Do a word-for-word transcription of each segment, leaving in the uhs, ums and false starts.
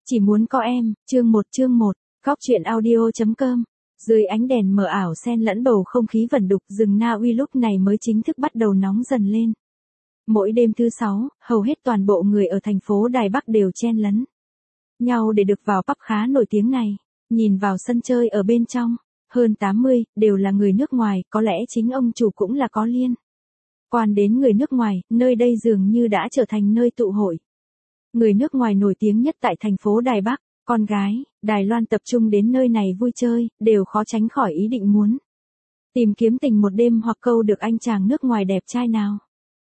Chỉ muốn có em, chương một chương một, góc truyện audio.com. Dưới ánh đèn mờ ảo xen lẫn bầu không khí vẩn đục, rừng Na Uy lúc này mới chính thức bắt đầu nóng dần lên. Mỗi đêm thứ sáu, hầu hết toàn bộ người ở thành phố Đài Bắc đều chen lấn nhau để được vào pub khá nổi tiếng này. Nhìn vào sân chơi ở bên trong, hơn tám mươi, đều là người nước ngoài, có lẽ chính ông chủ cũng là có liên quan đến người nước ngoài, nơi đây dường như đã trở thành nơi tụ hội người nước ngoài nổi tiếng nhất tại thành phố Đài Bắc. Con gái Đài Loan tập trung đến nơi này vui chơi, đều khó tránh khỏi ý định muốn tìm kiếm tình một đêm hoặc câu được anh chàng nước ngoài đẹp trai nào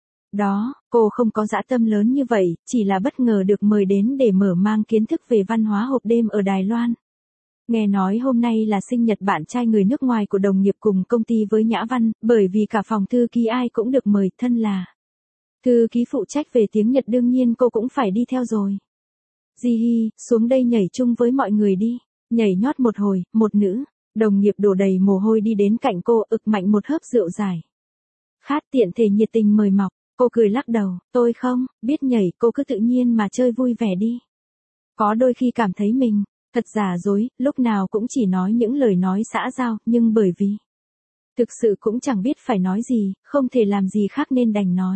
đó. Cô không có dã tâm lớn như vậy, chỉ là bất ngờ được mời đến để mở mang kiến thức về văn hóa hộp đêm ở Đài Loan. Nghe nói hôm nay là sinh nhật bạn trai người nước ngoài của đồng nghiệp cùng công ty với Nhã Văn, bởi vì cả phòng thư ký ai cũng được mời, thân là thư ký phụ trách về tiếng Nhật đương nhiên cô cũng phải đi theo rồi. Di Hi, xuống đây nhảy chung với mọi người đi. Nhảy nhót một hồi, một nữ đồng nghiệp đổ đầy mồ hôi đi đến cạnh cô, ực mạnh một hớp rượu dài. Khát tiện thể nhiệt tình mời mọc. Cô cười lắc đầu, tôi không biết nhảy, cô cứ tự nhiên mà chơi vui vẻ đi. Có đôi khi cảm thấy mình thật giả dối, lúc nào cũng chỉ nói những lời nói xã giao, nhưng bởi vì thực sự cũng chẳng biết phải nói gì, không thể làm gì khác nên đành nói.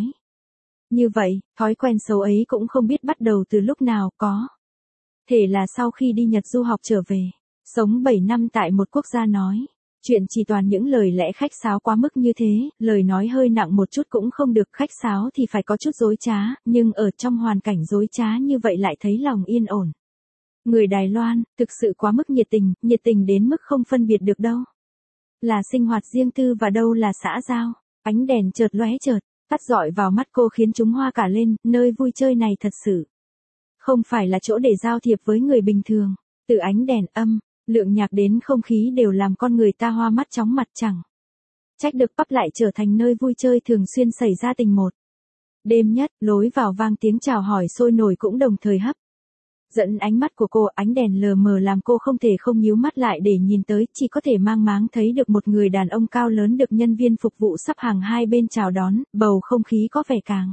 Như vậy, thói quen xấu ấy cũng không biết bắt đầu từ lúc nào, có thể là sau khi đi Nhật du học trở về, sống bảy năm tại một quốc gia nói chuyện chỉ toàn những lời lẽ khách sáo quá mức như thế, lời nói hơi nặng một chút cũng không được, khách sáo thì phải có chút dối trá, nhưng ở trong hoàn cảnh dối trá như vậy lại thấy lòng yên ổn. Người Đài Loan, thực sự quá mức nhiệt tình, nhiệt tình đến mức không phân biệt được đâu là sinh hoạt riêng tư và đâu là xã giao. Ánh đèn chợt lóe chợt tắt rọi vào mắt cô khiến chúng hoa cả lên, nơi vui chơi này thật sự không phải là chỗ để giao thiệp với người bình thường. Từ ánh đèn, âm lượng nhạc đến không khí đều làm con người ta hoa mắt chóng mặt, chẳng trách được pub lại trở thành nơi vui chơi thường xuyên xảy ra tình một đêm nhất. Lối vào vang tiếng chào hỏi sôi nổi cũng đồng thời hấp dẫn ánh mắt của cô. Ánh đèn lờ mờ làm cô không thể không nhíu mắt lại để nhìn tới, chỉ có thể mang máng thấy được một người đàn ông cao lớn được nhân viên phục vụ sắp hàng hai bên chào đón. Bầu không khí có vẻ càng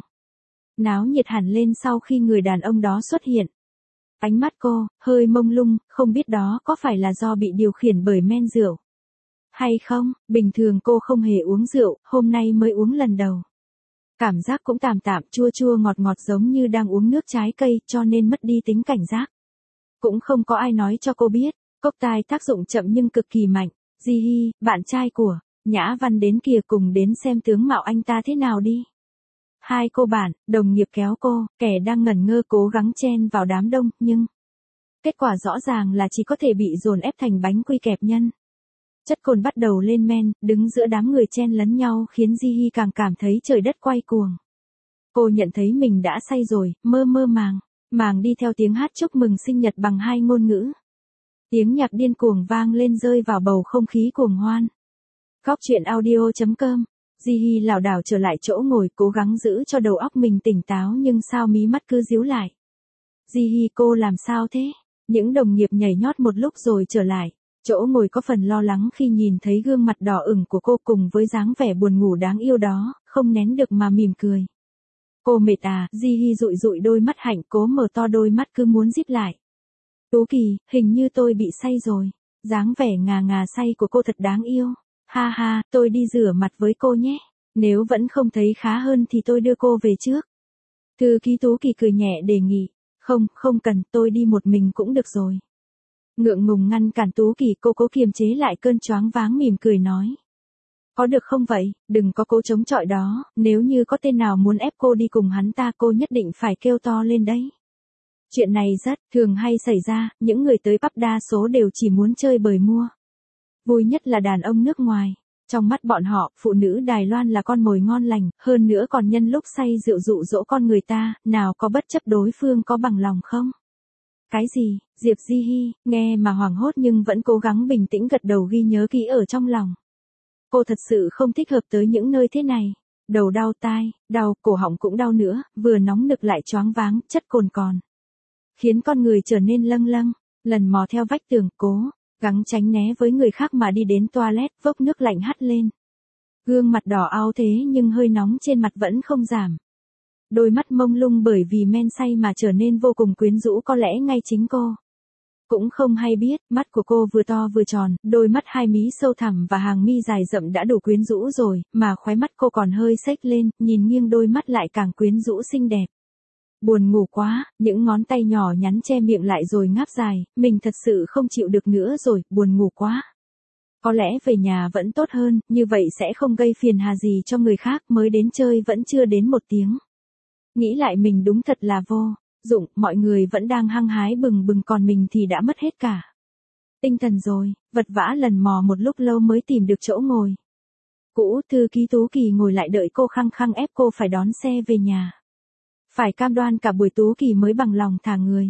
náo nhiệt hẳn lên sau khi người đàn ông đó xuất hiện. Ánh mắt cô hơi mông lung, không biết đó có phải là do bị điều khiển bởi men rượu hay không. Bình thường cô không hề uống rượu, hôm nay mới uống lần đầu. Cảm giác cũng tạm tạm, chua chua ngọt ngọt giống như đang uống nước trái cây, cho nên mất đi tính cảnh giác. Cũng không có ai nói cho cô biết, cốc tai tác dụng chậm nhưng cực kỳ mạnh. Di Hi, bạn trai của Nhã Văn đến kìa, cùng đến xem tướng mạo anh ta thế nào đi. Hai cô bạn, đồng nghiệp kéo cô, kẻ đang ngẩn ngơ cố gắng chen vào đám đông, nhưng kết quả rõ ràng là chỉ có thể bị dồn ép thành bánh quy kẹp nhân. Chất cồn bắt đầu lên men, đứng giữa đám người chen lấn nhau khiến Di Hi càng cảm thấy trời đất quay cuồng. Cô nhận thấy mình đã say rồi, mơ mơ màng, màng đi theo tiếng hát chúc mừng sinh nhật bằng hai ngôn ngữ. Tiếng nhạc điên cuồng vang lên rơi vào bầu không khí cuồng hoan. Góc truyện audio.com. Di Hi lảo đảo trở lại chỗ ngồi, cố gắng giữ cho đầu óc mình tỉnh táo nhưng sao mí mắt cứ díu lại. Di Hi, cô làm sao thế? Những đồng nghiệp nhảy nhót một lúc rồi trở lại. Chỗ ngồi có phần lo lắng khi nhìn thấy gương mặt đỏ ửng của cô cùng với dáng vẻ buồn ngủ đáng yêu đó, không nén được mà mỉm cười. Cô mệt à? Di Hi dụi dụi đôi mắt hạnh, cố mở to đôi mắt cứ muốn díp lại. Tú Kỳ, hình như tôi bị say rồi. Dáng vẻ ngà ngà say của cô thật đáng yêu. Ha ha, tôi đi rửa mặt với cô nhé. Nếu vẫn không thấy khá hơn thì tôi đưa cô về trước. Thư ký Tú Kỳ cười nhẹ đề nghị. Không, không cần, tôi đi một mình cũng được rồi. Ngượng ngùng ngăn cản Tú Kỳ, cô cố kiềm chế lại cơn choáng váng, mỉm cười nói. Có được không vậy, đừng có cố chống chọi đó, nếu như có tên nào muốn ép cô đi cùng hắn ta cô nhất định phải kêu to lên đấy. Chuyện này rất thường hay xảy ra, những người tới pub đa số đều chỉ muốn chơi bời mua vui, nhất là đàn ông nước ngoài. Trong mắt bọn họ, phụ nữ Đài Loan là con mồi ngon lành, hơn nữa còn nhân lúc say rượu dụ dỗ con người ta, nào có bất chấp đối phương có bằng lòng không? Cái gì? Diệp Di Hi, nghe mà hoảng hốt nhưng vẫn cố gắng bình tĩnh gật đầu ghi nhớ kỹ ở trong lòng. Cô thật sự không thích hợp tới những nơi thế này. Đầu đau, tai đau, cổ họng cũng đau nữa, vừa nóng nực lại choáng váng, chất cồn còn khiến con người trở nên lâng lâng. Lần mò theo vách tường, cố gắng tránh né với người khác mà đi đến toilet, vốc nước lạnh hắt lên. Gương mặt đỏ ao thế nhưng hơi nóng trên mặt vẫn không giảm. Đôi mắt mông lung bởi vì men say mà trở nên vô cùng quyến rũ, có lẽ ngay chính cô Cũng không hay biết, mắt của cô vừa to vừa tròn, đôi mắt hai mí sâu thẳm và hàng mi dài rậm đã đủ quyến rũ rồi, mà khóe mắt cô còn hơi xếch lên, nhìn nghiêng đôi mắt lại càng quyến rũ xinh đẹp. Buồn ngủ quá, những ngón tay nhỏ nhắn che miệng lại rồi ngáp dài, mình thật sự không chịu được nữa rồi, buồn ngủ quá. Có lẽ về nhà vẫn tốt hơn, như vậy sẽ không gây phiền hà gì cho người khác, mới đến chơi vẫn chưa đến một tiếng. Nghĩ lại mình đúng thật là vô dụng, mọi người vẫn đang hăng hái bừng bừng còn mình thì đã mất hết cả tinh thần rồi, vật vã lần mò một lúc lâu mới tìm được chỗ ngồi. Cũ thư ký Tú Kỳ ngồi lại đợi cô khăng khăng ép cô phải đón xe về nhà. Phải cam đoan cả buổi Tú Kỳ mới bằng lòng thả người.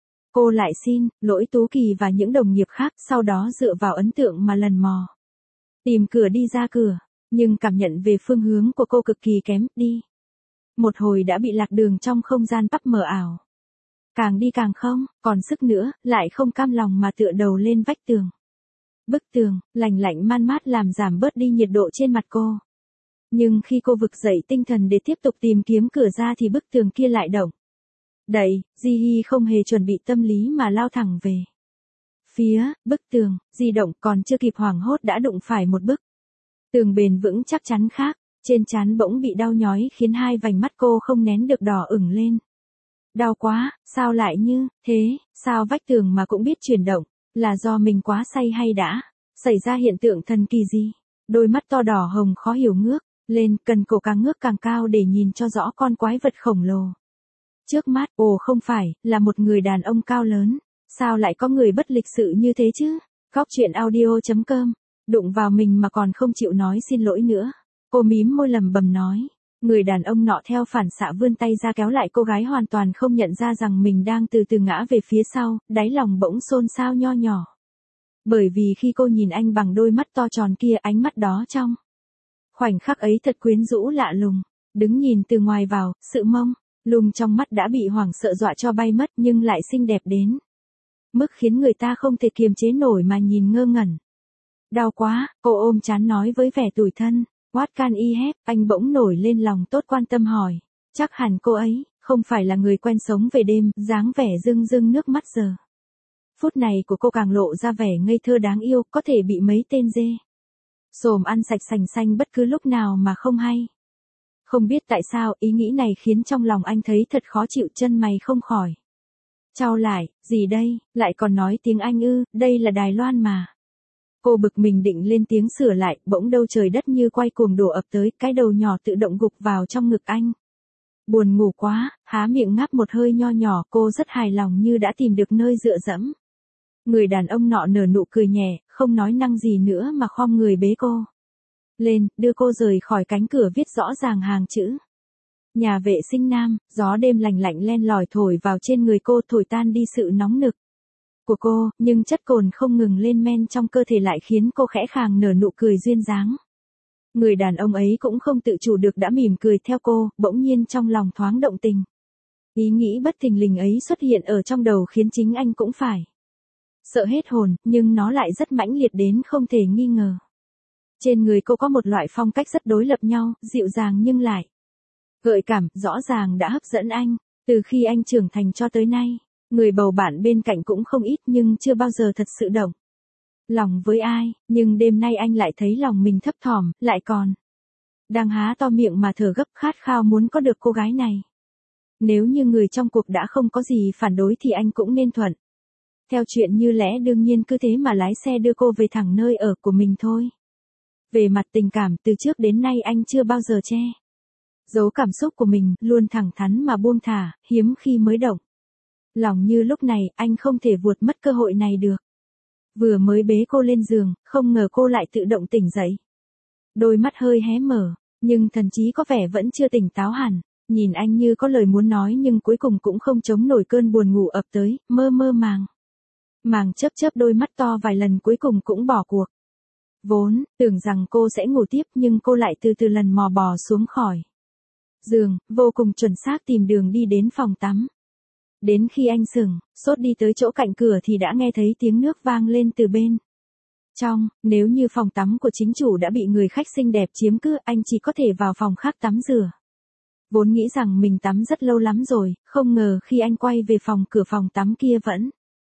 Cô lại xin lỗi Tú Kỳ và những đồng nghiệp khác, sau đó dựa vào ấn tượng mà lần mò tìm cửa đi ra cửa, nhưng cảm nhận về phương hướng của cô cực kỳ kém, đi một hồi đã bị lạc đường trong không gian pub mờ ảo. Càng đi càng không còn sức nữa, lại không cam lòng mà tựa đầu lên vách tường. Bức tường lạnh lạnh man mát làm giảm bớt đi nhiệt độ trên mặt cô. Nhưng khi cô vực dậy tinh thần để tiếp tục tìm kiếm cửa ra thì bức tường kia lại động. Đẩy, Di Hi không hề chuẩn bị tâm lý mà lao thẳng về phía bức tường, di động, còn chưa kịp hoảng hốt đã đụng phải một bức tường bền vững chắc chắn khác. Trên trán bỗng bị đau nhói khiến hai vành mắt cô không nén được đỏ ửng lên. Đau quá, sao lại như thế, sao vách tường mà cũng biết chuyển động, là do mình quá say hay đã xảy ra hiện tượng thần kỳ gì? Đôi mắt to đỏ hồng khó hiểu ngước lên, cần cổ càng ngước càng cao để nhìn cho rõ con quái vật khổng lồ trước mắt. Ồ không phải, là một người đàn ông cao lớn. Sao lại có người bất lịch sự như thế chứ? Góc truyện audio chấm com. Đụng vào mình mà còn không chịu nói xin lỗi nữa. Cô mím môi lẩm bẩm nói. Người đàn ông nọ theo phản xạ vươn tay ra kéo lại cô gái, hoàn toàn không nhận ra rằng mình đang từ từ ngã về phía sau, đáy lòng bỗng xôn xao nho nhỏ. Bởi vì khi cô nhìn anh bằng đôi mắt to tròn kia, ánh mắt đó trong khoảnh khắc ấy thật quyến rũ lạ lùng. Đứng nhìn từ ngoài vào, sự mông lung trong mắt đã bị hoảng sợ dọa cho bay mất, nhưng lại xinh đẹp đến mức khiến người ta không thể kiềm chế nổi mà nhìn ngơ ngẩn. Đau quá, cô ôm trán nói với vẻ tủi thân. What can I help? Anh bỗng nổi lên lòng tốt quan tâm hỏi. Chắc hẳn cô ấy không phải là người quen sống về đêm, dáng vẻ rưng rưng nước mắt giờ phút này của cô càng lộ ra vẻ ngây thơ đáng yêu, có thể bị mấy tên dê xồm ăn sạch sành xanh bất cứ lúc nào mà không hay. Không biết tại sao, ý nghĩ này khiến trong lòng anh thấy thật khó chịu, chân mày không khỏi chau lại. Gì đây, lại còn nói tiếng Anh ư, đây là Đài Loan mà. Cô bực mình định lên tiếng sửa lại, bỗng đâu trời đất như quay cuồng đổ ập tới, cái đầu nhỏ tự động gục vào trong ngực anh. Buồn ngủ quá, há miệng ngáp một hơi nho nhỏ, cô rất hài lòng như đã tìm được nơi dựa dẫm. Người đàn ông nọ nở nụ cười nhẹ, không nói năng gì nữa mà khom người bế cô lên, đưa cô rời khỏi cánh cửa viết rõ ràng hàng chữ nhà vệ sinh nam. Gió đêm lành lạnh len lỏi thổi vào trên người cô, thổi tan đi sự nóng nực của cô, nhưng chất cồn không ngừng lên men trong cơ thể lại khiến cô khẽ khàng nở nụ cười duyên dáng. Người đàn ông ấy cũng không tự chủ được đã mỉm cười theo cô, bỗng nhiên trong lòng thoáng động tình. Ý nghĩ bất thình lình ấy xuất hiện ở trong đầu khiến chính anh cũng phải sợ hết hồn, nhưng nó lại rất mãnh liệt đến không thể nghi ngờ. Trên người cô có một loại phong cách rất đối lập nhau, dịu dàng nhưng lại gợi cảm, rõ ràng đã hấp dẫn anh. Từ khi anh trưởng thành cho tới nay, người bầu bạn bên cạnh cũng không ít nhưng chưa bao giờ thật sự động lòng với ai, nhưng đêm nay anh lại thấy lòng mình thấp thỏm, lại còn đang há to miệng mà thở gấp, khát khao muốn có được cô gái này. Nếu như người trong cuộc đã không có gì phản đối thì anh cũng nên thuận theo chuyện như lẽ đương nhiên, cứ thế mà lái xe đưa cô về thẳng nơi ở của mình thôi. Về mặt tình cảm, từ trước đến nay anh chưa bao giờ che giấu cảm xúc của mình, luôn thẳng thắn mà buông thả, hiếm khi mới động lòng như lúc này, anh không thể vuột mất cơ hội này được. Vừa mới bế cô lên giường, không ngờ cô lại tự động tỉnh dậy. Đôi mắt hơi hé mở, nhưng thần trí có vẻ vẫn chưa tỉnh táo hẳn. Nhìn anh như có lời muốn nói nhưng cuối cùng cũng không chống nổi cơn buồn ngủ ập tới, mơ mơ màng màng chớp chớp đôi mắt to vài lần cuối cùng cũng bỏ cuộc. Vốn tưởng rằng cô sẽ ngủ tiếp nhưng cô lại từ từ lần mò bò xuống khỏi giường, vô cùng chuẩn xác tìm đường đi đến phòng tắm. Đến khi anh sững sốt đi tới chỗ cạnh cửa thì đã nghe thấy tiếng nước vang lên từ bên trong. Nếu như phòng tắm của chính chủ đã bị người khách xinh đẹp chiếm cứ, anh chỉ có thể vào phòng khác tắm rửa. Vốn nghĩ rằng mình tắm rất lâu lắm rồi, không ngờ khi anh quay về phòng, cửa phòng tắm kia vẫn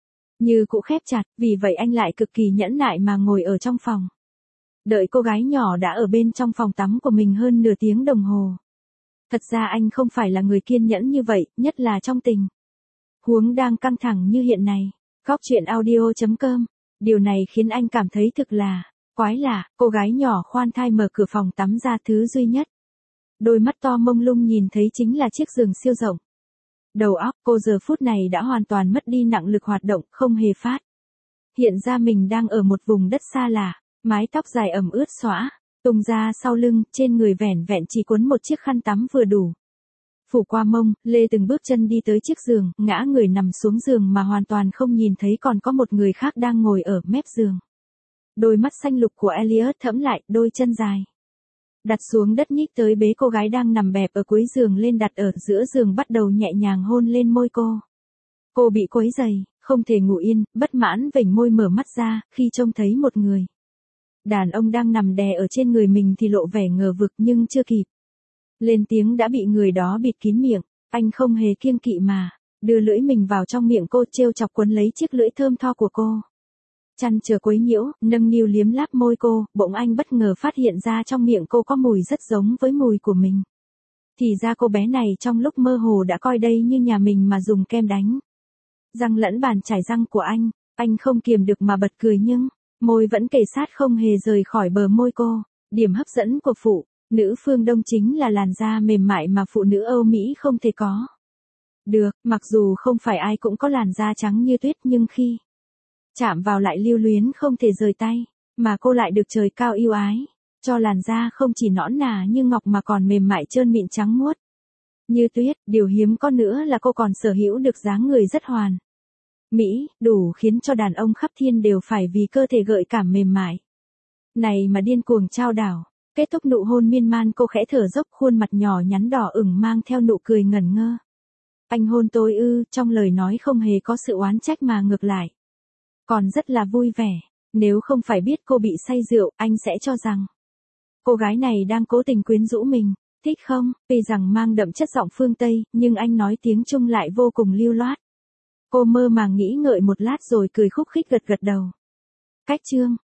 như cũ khép chặt, vì vậy anh lại cực kỳ nhẫn nại mà ngồi ở trong phòng. Đợi cô gái nhỏ đã ở bên trong phòng tắm của mình hơn nửa tiếng đồng hồ. Thật ra anh không phải là người kiên nhẫn như vậy, nhất là trong tình huống đang căng thẳng như hiện nay. Góc truyện audio chấm com. Điều này khiến anh cảm thấy thực là quái lạ. Cô gái nhỏ khoan thai mở cửa phòng tắm ra, thứ duy nhất đôi mắt to mông lung nhìn thấy chính là chiếc giường siêu rộng. Đầu óc cô giờ phút này đã hoàn toàn mất đi năng lực hoạt động, không hề phát hiện ra mình đang ở một vùng đất xa lạ. Mái tóc dài ẩm ướt xõa tung ra sau lưng, trên người vẻn vẹn chỉ cuốn một chiếc khăn tắm vừa đủ phủ qua mông. Lê từng bước chân đi tới chiếc giường, ngã người nằm xuống giường mà hoàn toàn không nhìn thấy còn có một người khác đang ngồi ở mép giường. Đôi mắt xanh lục của Elliot thẫm lại, đôi chân dài đặt xuống đất nhích tới bế cô gái đang nằm bẹp ở cuối giường lên, đặt ở giữa giường, bắt đầu nhẹ nhàng hôn lên môi cô. Cô bị quấy rầy, không thể ngủ yên, bất mãn vểnh môi mở mắt ra, khi trông thấy một người đàn ông đang nằm đè ở trên người mình thì lộ vẻ ngờ vực, nhưng chưa kịp lên tiếng đã bị người đó bịt kín miệng. Anh không hề kiêng kỵ mà đưa lưỡi mình vào trong miệng cô, trêu chọc quấn lấy chiếc lưỡi thơm tho của cô. Chăn chờ quấy nhiễu, nâng niu liếm láp môi cô, bỗng anh bất ngờ phát hiện ra trong miệng cô có mùi rất giống với mùi của mình. Thì ra cô bé này trong lúc mơ hồ đã coi đây như nhà mình mà dùng kem đánh răng lẫn bàn chải răng của anh. Anh không kiềm được mà bật cười, nhưng môi vẫn kề sát không hề rời khỏi bờ môi cô. Điểm hấp dẫn của phụ nữ phương Đông chính là làn da mềm mại mà phụ nữ Âu Mỹ không thể có được. Mặc dù không phải ai cũng có làn da trắng như tuyết, nhưng khi chạm vào lại lưu luyến không thể rời tay, mà cô lại được trời cao yêu ái cho làn da không chỉ nõn nà như ngọc mà còn mềm mại trơn mịn trắng muốt như tuyết. Điều hiếm có nữa là cô còn sở hữu được dáng người rất hoàn mỹ, đủ khiến cho đàn ông khắp thiên đều phải vì cơ thể gợi cảm mềm mại này mà điên cuồng trao đảo. Kết thúc nụ hôn miên man, cô khẽ thở dốc, khuôn mặt nhỏ nhắn đỏ ửng mang theo nụ cười ngẩn ngơ. Anh hôn tôi ư? Trong lời nói không hề có sự oán trách mà ngược lại còn rất là vui vẻ. Nếu không phải biết cô bị say rượu, anh sẽ cho rằng cô gái này đang cố tình quyến rũ mình. Thích không? Tuy rằng mang đậm chất giọng phương Tây, nhưng anh nói tiếng Trung lại vô cùng lưu loát. Cô mơ màng nghĩ ngợi một lát rồi cười khúc khích gật gật đầu. Cách chương